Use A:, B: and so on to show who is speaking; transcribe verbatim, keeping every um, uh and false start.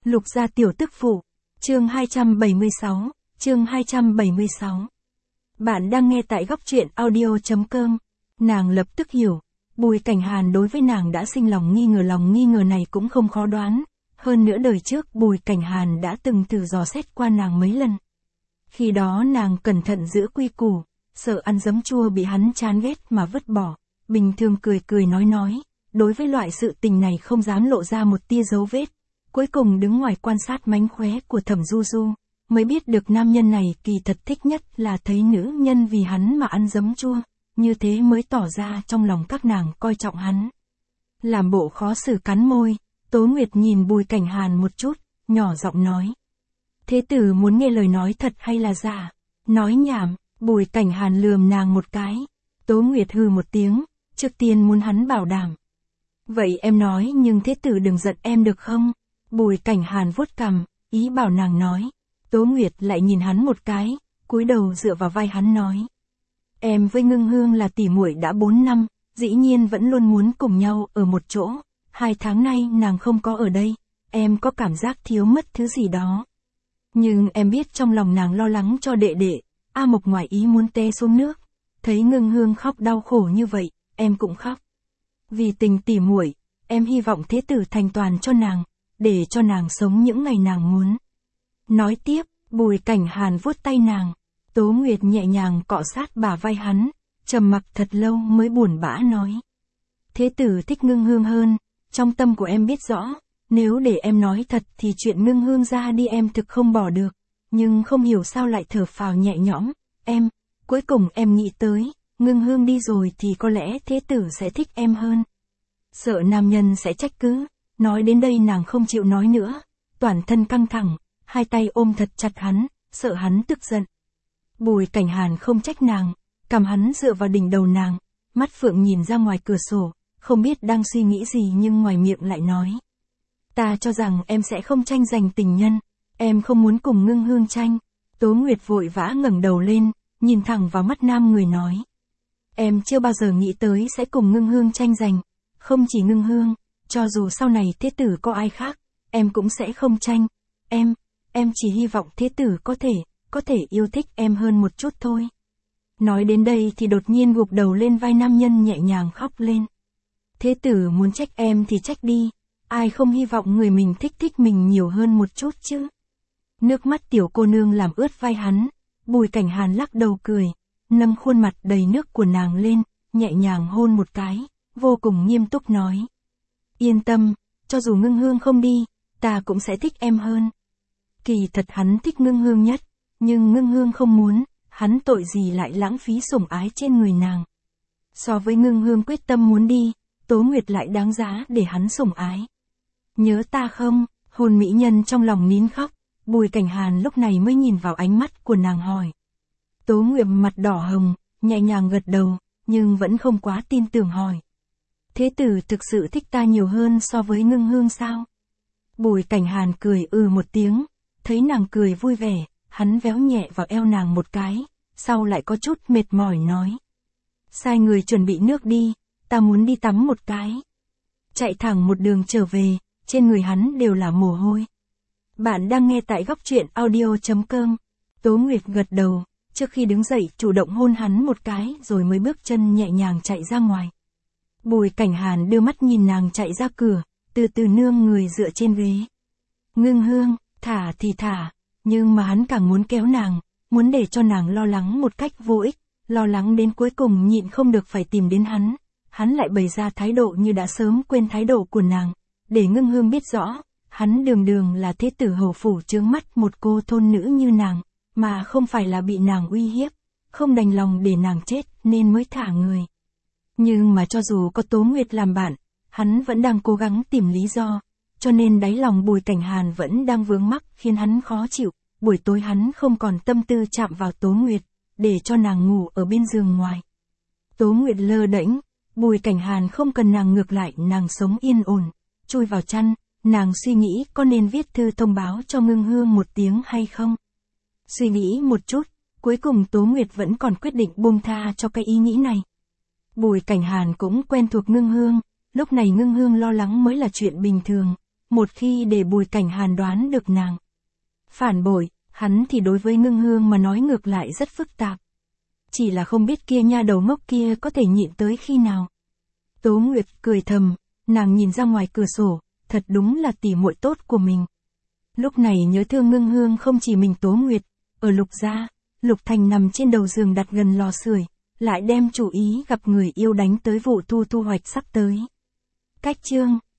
A: Lục gia tiểu tức phụ. Chương hai trăm bảy mươi sáu. Chương hai trăm bảy mươi sáu. Bạn đang nghe tại góc truyện audio.com. Nàng lập tức hiểu. Bùi Cảnh Hàn đối với nàng đã sinh lòng nghi ngờ, lòng nghi ngờ này cũng không khó đoán. Hơn nữa đời trước Bùi Cảnh Hàn đã từng thử dò xét qua nàng mấy lần. Khi đó nàng cẩn thận giữ quy củ, sợ ăn giấm chua bị hắn chán ghét mà vứt bỏ. Bình thường cười cười nói nói, đối với loại sự tình này không dám lộ ra một tia dấu vết. Cuối cùng đứng ngoài quan sát mánh khóe của Thẩm Du Du, mới biết được nam nhân này kỳ thật thích nhất là thấy nữ nhân vì hắn mà ăn giấm chua, như thế mới tỏ ra trong lòng các nàng coi trọng hắn. Làm bộ khó xử cắn môi, Tố Nguyệt nhìn Bùi Cảnh Hàn một chút, nhỏ giọng nói. Thế tử muốn nghe lời nói thật hay là giả? Nói nhảm. Bùi Cảnh Hàn lườm nàng một cái. Tố Nguyệt hừ một tiếng, trước tiên muốn hắn bảo đảm. Vậy em nói nhưng thế tử đừng giận em được không? Bùi Cảnh Hàn vuốt cằm, ý bảo nàng nói. Tố Nguyệt lại nhìn hắn một cái, cúi đầu dựa vào vai hắn nói. Em với Ngưng Hương là tỉ muội đã bốn năm, dĩ nhiên vẫn luôn muốn cùng nhau ở một chỗ. Hai tháng nay nàng không có ở đây, em có cảm giác thiếu mất thứ gì đó. Nhưng em biết trong lòng nàng lo lắng cho đệ đệ. A Mộc ngoài ý muốn té xuống nước, thấy Ngưng Hương khóc đau khổ như vậy, em cũng khóc. Vì tình tỉ muội, em hy vọng thế tử thành toàn cho nàng, để cho nàng sống những ngày nàng muốn. Nói tiếp, Bùi Cảnh Hàn vuốt tay nàng, Tố Nguyệt nhẹ nhàng cọ sát bả vai hắn, trầm mặc thật lâu mới buồn bã nói. Thế tử thích Ngưng Hương hơn, trong tâm của em biết rõ, nếu để em nói thật thì chuyện Ngưng Hương ra đi em thực không bỏ được. Nhưng không hiểu sao lại thở phào nhẹ nhõm, em, cuối cùng em nghĩ tới, Ngưng Hương đi rồi thì có lẽ thế tử sẽ thích em hơn. Sợ nam nhân sẽ trách cứ, nói đến đây nàng không chịu nói nữa, toàn thân căng thẳng, hai tay ôm thật chặt hắn, sợ hắn tức giận. Bùi Cảnh Hàn không trách nàng, cầm hắn dựa vào đỉnh đầu nàng, mắt phượng nhìn ra ngoài cửa sổ, không biết đang suy nghĩ gì nhưng ngoài miệng lại nói. Ta cho rằng em sẽ không tranh giành tình nhân. Em không muốn cùng Ngưng Hương tranh. Tố Nguyệt vội vã ngẩng đầu lên, nhìn thẳng vào mắt nam người nói. Em chưa bao giờ nghĩ tới sẽ cùng Ngưng Hương tranh giành. Không chỉ Ngưng Hương, cho dù sau này thế tử có ai khác, em cũng sẽ không tranh. Em, em chỉ hy vọng thế tử có thể, có thể yêu thích em hơn một chút thôi. Nói đến đây thì đột nhiên gục đầu lên vai nam nhân nhẹ nhàng khóc lên. Thế tử muốn trách em thì trách đi, ai không hy vọng người mình thích thích mình nhiều hơn một chút chứ. Nước mắt tiểu cô nương làm ướt vai hắn, Bùi Cảnh Hàn lắc đầu cười, nâng khuôn mặt đầy nước của nàng lên, nhẹ nhàng hôn một cái, vô cùng nghiêm túc nói. Yên tâm, cho dù Ngưng Hương không đi, ta cũng sẽ thích em hơn. Kỳ thật hắn thích Ngưng Hương nhất, nhưng Ngưng Hương không muốn, hắn tội gì lại lãng phí sủng ái trên người nàng. So với Ngưng Hương quyết tâm muốn đi, Tố Nguyệt lại đáng giá để hắn sủng ái. Nhớ ta không? Hồn mỹ nhân trong lòng nín khóc. Bùi Cảnh Hàn lúc này mới nhìn vào ánh mắt của nàng hỏi. Tố Nguyệt mặt đỏ hồng, nhẹ nhàng gật đầu, nhưng vẫn không quá tin tưởng hỏi. Thế tử thực sự thích ta nhiều hơn so với Ngưng Hương sao? Bùi Cảnh Hàn cười ừ một tiếng, thấy nàng cười vui vẻ, hắn véo nhẹ vào eo nàng một cái, sau lại có chút mệt mỏi nói. Sai người chuẩn bị nước đi, ta muốn đi tắm một cái. Chạy thẳng một đường trở về, trên người hắn đều là mồ hôi. Bạn đang nghe tại góc truyện audio.com. Tố Nguyệt gật đầu, trước khi đứng dậy chủ động hôn hắn một cái rồi mới bước chân nhẹ nhàng chạy ra ngoài. Bùi Cảnh Hàn đưa mắt nhìn nàng chạy ra cửa, từ từ nương người dựa trên ghế. Ngưng Hương, thả thì thả, nhưng mà hắn càng muốn kéo nàng, muốn để cho nàng lo lắng một cách vô ích, lo lắng đến cuối cùng nhịn không được phải tìm đến hắn. Hắn lại bày ra thái độ như đã sớm quên thái độ của nàng, để Ngưng Hương biết rõ. Hắn đường đường là thế tử hầu phủ chướng mắt một cô thôn nữ như nàng, mà không phải là bị nàng uy hiếp, không đành lòng để nàng chết nên mới thả người. Nhưng mà cho dù có Tố Nguyệt làm bạn, hắn vẫn đang cố gắng tìm lý do, cho nên đáy lòng Bùi Cảnh Hàn vẫn đang vướng mắc khiến hắn khó chịu. Buổi tối hắn không còn tâm tư chạm vào Tố Nguyệt, để cho nàng ngủ ở bên giường ngoài. Tố Nguyệt lơ đễnh, Bùi Cảnh Hàn không cần nàng, ngược lại nàng sống yên ổn, chui vào chăn. Nàng suy nghĩ có nên viết thư thông báo cho Ngưng Hương một tiếng hay không. Suy nghĩ một chút, cuối cùng Tố Nguyệt vẫn còn quyết định buông tha cho cái ý nghĩ này. Bùi Cảnh Hàn cũng quen thuộc Ngưng Hương, lúc này Ngưng Hương lo lắng mới là chuyện bình thường. một khi để Bùi Cảnh Hàn đoán được nàng phản bội, hắn thì đối với Ngưng Hương mà nói ngược lại rất phức tạp. Chỉ là không biết kia nha đầu ngốc kia có thể nhịn tới khi nào. Tố Nguyệt cười thầm, nàng nhìn ra ngoài cửa sổ, thật đúng là tỉ muội tốt của mình. Lúc này nhớ thương Ngưng Hương không chỉ mình Tố Nguyệt, ở Lục gia, Lục Thành nằm trên đầu giường đặt gần lò sưởi, lại đem chủ ý gặp người yêu đánh tới vụ thu thu hoạch sắp tới. Cách chương